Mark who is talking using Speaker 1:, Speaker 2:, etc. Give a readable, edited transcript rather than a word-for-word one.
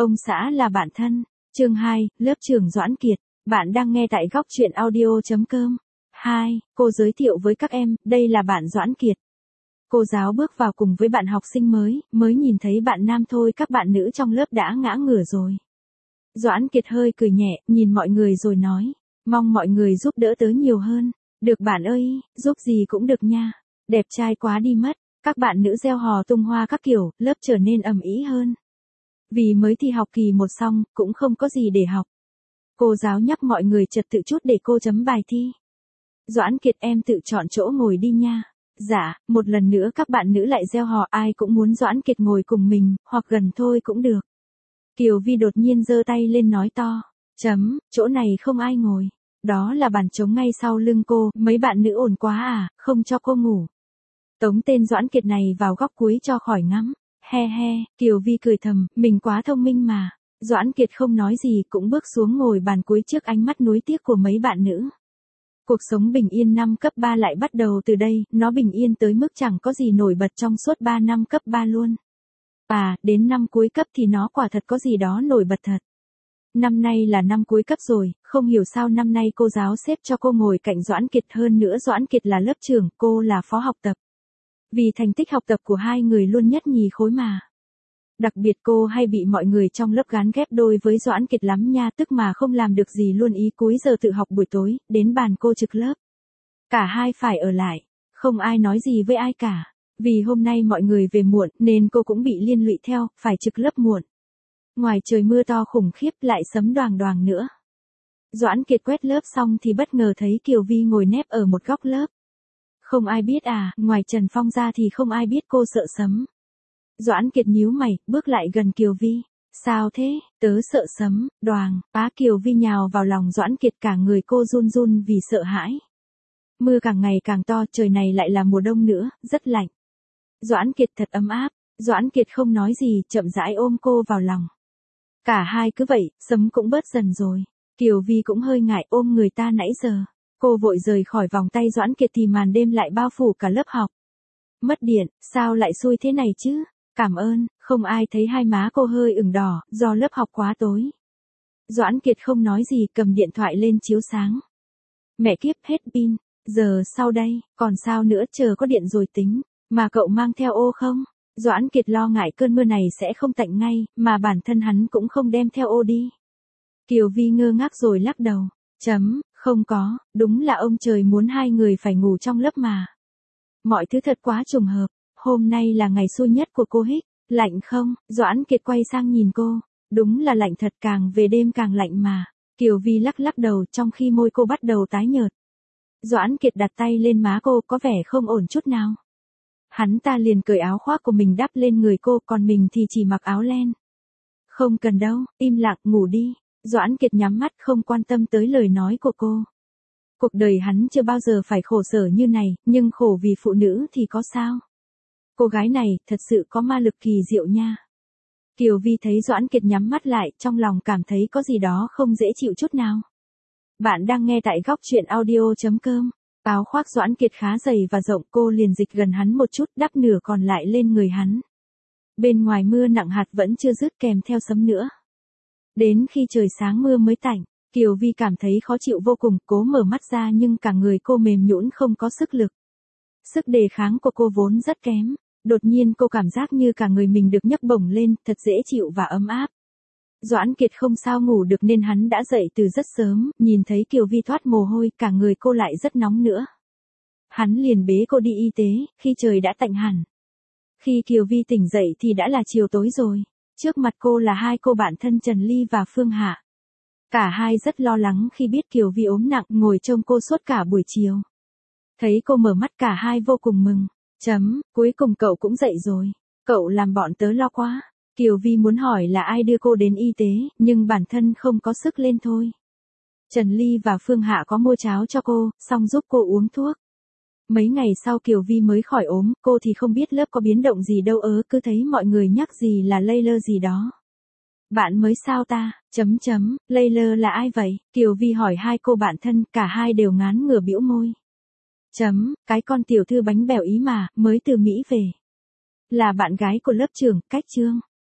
Speaker 1: Ông xã là bạn thân. Chương 2, lớp trưởng Doãn Kiệt. Bạn đang nghe tại góc truyện audio.com. 2. Cô giới thiệu với các em, đây là bạn Doãn Kiệt. Cô giáo bước vào cùng với bạn học sinh mới nhìn thấy bạn nam thôi, các bạn nữ trong lớp đã ngã ngửa rồi. Doãn Kiệt hơi cười nhẹ, nhìn mọi người rồi nói, mong mọi người giúp đỡ tớ nhiều hơn. Được bạn ơi, giúp gì cũng được nha. Đẹp trai quá đi mất. Các bạn nữ reo hò tung hoa các kiểu, lớp trở nên ầm ĩ hơn. Vì mới thi học kỳ 1 xong, cũng không có gì để học. Cô giáo nhắc mọi người trật tự chút để cô chấm bài thi. Doãn Kiệt, em tự chọn chỗ ngồi đi nha. Dạ, một lần nữa các bạn nữ lại reo hò, ai cũng muốn Doãn Kiệt ngồi cùng mình, hoặc gần thôi cũng được. Kiều Vi đột nhiên giơ tay lên nói to, chỗ này không ai ngồi. Đó là bàn trống ngay sau lưng cô, mấy bạn nữ ồn quá à, không cho cô ngủ. Tống tên Doãn Kiệt này vào góc cuối cho khỏi ngắm. He he, Kiều Vi cười thầm, mình quá thông minh mà. Doãn Kiệt không nói gì cũng bước xuống ngồi bàn cuối trước ánh mắt nuối tiếc của mấy bạn nữ. Cuộc sống bình yên năm cấp 3 lại bắt đầu từ đây, nó bình yên tới mức chẳng có gì nổi bật trong suốt 3 năm cấp 3 luôn. À, đến năm cuối cấp thì nó quả thật có gì đó nổi bật thật. Năm nay là năm cuối cấp rồi, không hiểu sao năm nay cô giáo xếp cho cô ngồi cạnh Doãn Kiệt, hơn nữa Doãn Kiệt là lớp trưởng, cô là phó học tập. Vì thành tích học tập của hai người luôn nhất nhì khối mà. Đặc biệt cô hay bị mọi người trong lớp gán ghép đôi với Doãn Kiệt lắm nha, tức mà không làm được gì luôn, ý cuối giờ tự học buổi tối, đến bàn cô trực lớp. Cả hai phải ở lại, không ai nói gì với ai cả. Vì hôm nay mọi người về muộn nên cô cũng bị liên lụy theo, phải trực lớp muộn. Ngoài trời mưa to khủng khiếp lại sấm đoàng đoàng nữa. Doãn Kiệt quét lớp xong thì bất ngờ thấy Kiều Vi ngồi nép ở một góc lớp. Không ai biết à, ngoài Trần Phong ra thì không ai biết cô sợ sấm. Doãn Kiệt nhíu mày, bước lại gần Kiều Vi. Sao thế, tớ sợ sấm, đoàng, Kiều Vi nhào vào lòng Doãn Kiệt, cả người cô run run vì sợ hãi. Mưa càng ngày càng to, trời này lại là mùa đông nữa, rất lạnh. Doãn Kiệt thật ấm áp, Doãn Kiệt không nói gì, chậm rãi ôm cô vào lòng. Cả hai cứ vậy, sấm cũng bớt dần rồi. Kiều Vi cũng hơi ngại ôm người ta nãy giờ. Cô vội rời khỏi vòng tay Doãn Kiệt thì màn đêm lại bao phủ cả lớp học. Mất điện, sao lại xui thế này chứ? Cảm ơn, không ai thấy hai má cô hơi ửng đỏ, do lớp học quá tối. Doãn Kiệt không nói gì, cầm điện thoại lên chiếu sáng. Mẹ kiếp, hết pin, giờ sau đây, còn sao nữa, chờ có điện rồi tính. Mà cậu mang theo ô không? Doãn Kiệt lo ngại cơn mưa này sẽ không tạnh ngay, mà bản thân hắn cũng không đem theo ô đi. Kiều Vi ngơ ngác rồi lắc đầu. Không có, đúng là ông trời muốn hai người phải ngủ trong lớp mà. Mọi thứ thật quá trùng hợp, hôm nay là ngày xui nhất của cô Hích. Lạnh không? Doãn Kiệt quay sang nhìn cô. Đúng là lạnh thật, càng về đêm càng lạnh mà. Kiều Vi lắc đầu trong khi môi cô bắt đầu tái nhợt. Doãn Kiệt đặt tay lên má cô, có vẻ không ổn chút nào. Hắn ta liền cởi áo khoác của mình đắp lên người cô, còn mình thì chỉ mặc áo len. Không cần đâu, im lặng ngủ đi. Doãn Kiệt nhắm mắt không quan tâm tới lời nói của cô. Cuộc đời hắn chưa bao giờ phải khổ sở như này, nhưng khổ vì phụ nữ thì có sao? Cô gái này thật sự có ma lực kỳ diệu nha. Kiều Vi thấy Doãn Kiệt nhắm mắt lại, trong lòng cảm thấy có gì đó không dễ chịu chút nào. Bạn đang nghe tại góc truyện audio.com. Áo khoác Doãn Kiệt khá dày và rộng, cô liền dịch gần hắn một chút, đắp nửa còn lại lên người hắn. Bên ngoài mưa nặng hạt vẫn chưa dứt, kèm theo sấm nữa. Đến khi trời sáng mưa mới tạnh, Kiều Vi cảm thấy khó chịu vô cùng, cố mở mắt ra nhưng cả người cô mềm nhũn không có sức lực. Sức đề kháng của cô vốn rất kém, đột nhiên cô cảm giác như cả người mình được nhấc bổng lên, thật dễ chịu và ấm áp. Doãn Kiệt không sao ngủ được nên hắn đã dậy từ rất sớm, nhìn thấy Kiều Vi thoát mồ hôi, cả người cô lại rất nóng nữa. Hắn liền bế cô đi y tế, khi trời đã tạnh hẳn. Khi Kiều Vi tỉnh dậy thì đã là chiều tối rồi. Trước mặt cô là hai cô bạn thân Trần Ly và Phương Hạ. Cả hai rất lo lắng khi biết Kiều Vi ốm nặng, ngồi trông cô suốt cả buổi chiều. Thấy cô mở mắt cả hai vô cùng mừng. Cuối cùng cậu cũng dậy rồi. Cậu làm bọn tớ lo quá. Kiều Vi muốn hỏi là ai đưa cô đến y tế, nhưng bản thân không có sức lên thôi. Trần Ly và Phương Hạ có mua cháo cho cô, xong giúp cô uống thuốc. Mấy ngày sau Kiều Vi mới khỏi ốm, cô thì không biết lớp có biến động gì đâu, cứ thấy mọi người nhắc gì là Layla gì đó. Bạn mới sao ta? Layla là ai vậy? Kiều Vi hỏi hai cô bạn thân, cả hai đều ngán ngửa bĩu môi. Cái con tiểu thư bánh bèo ý mà, mới từ Mỹ về. Là bạn gái của lớp trưởng, Cách Trương.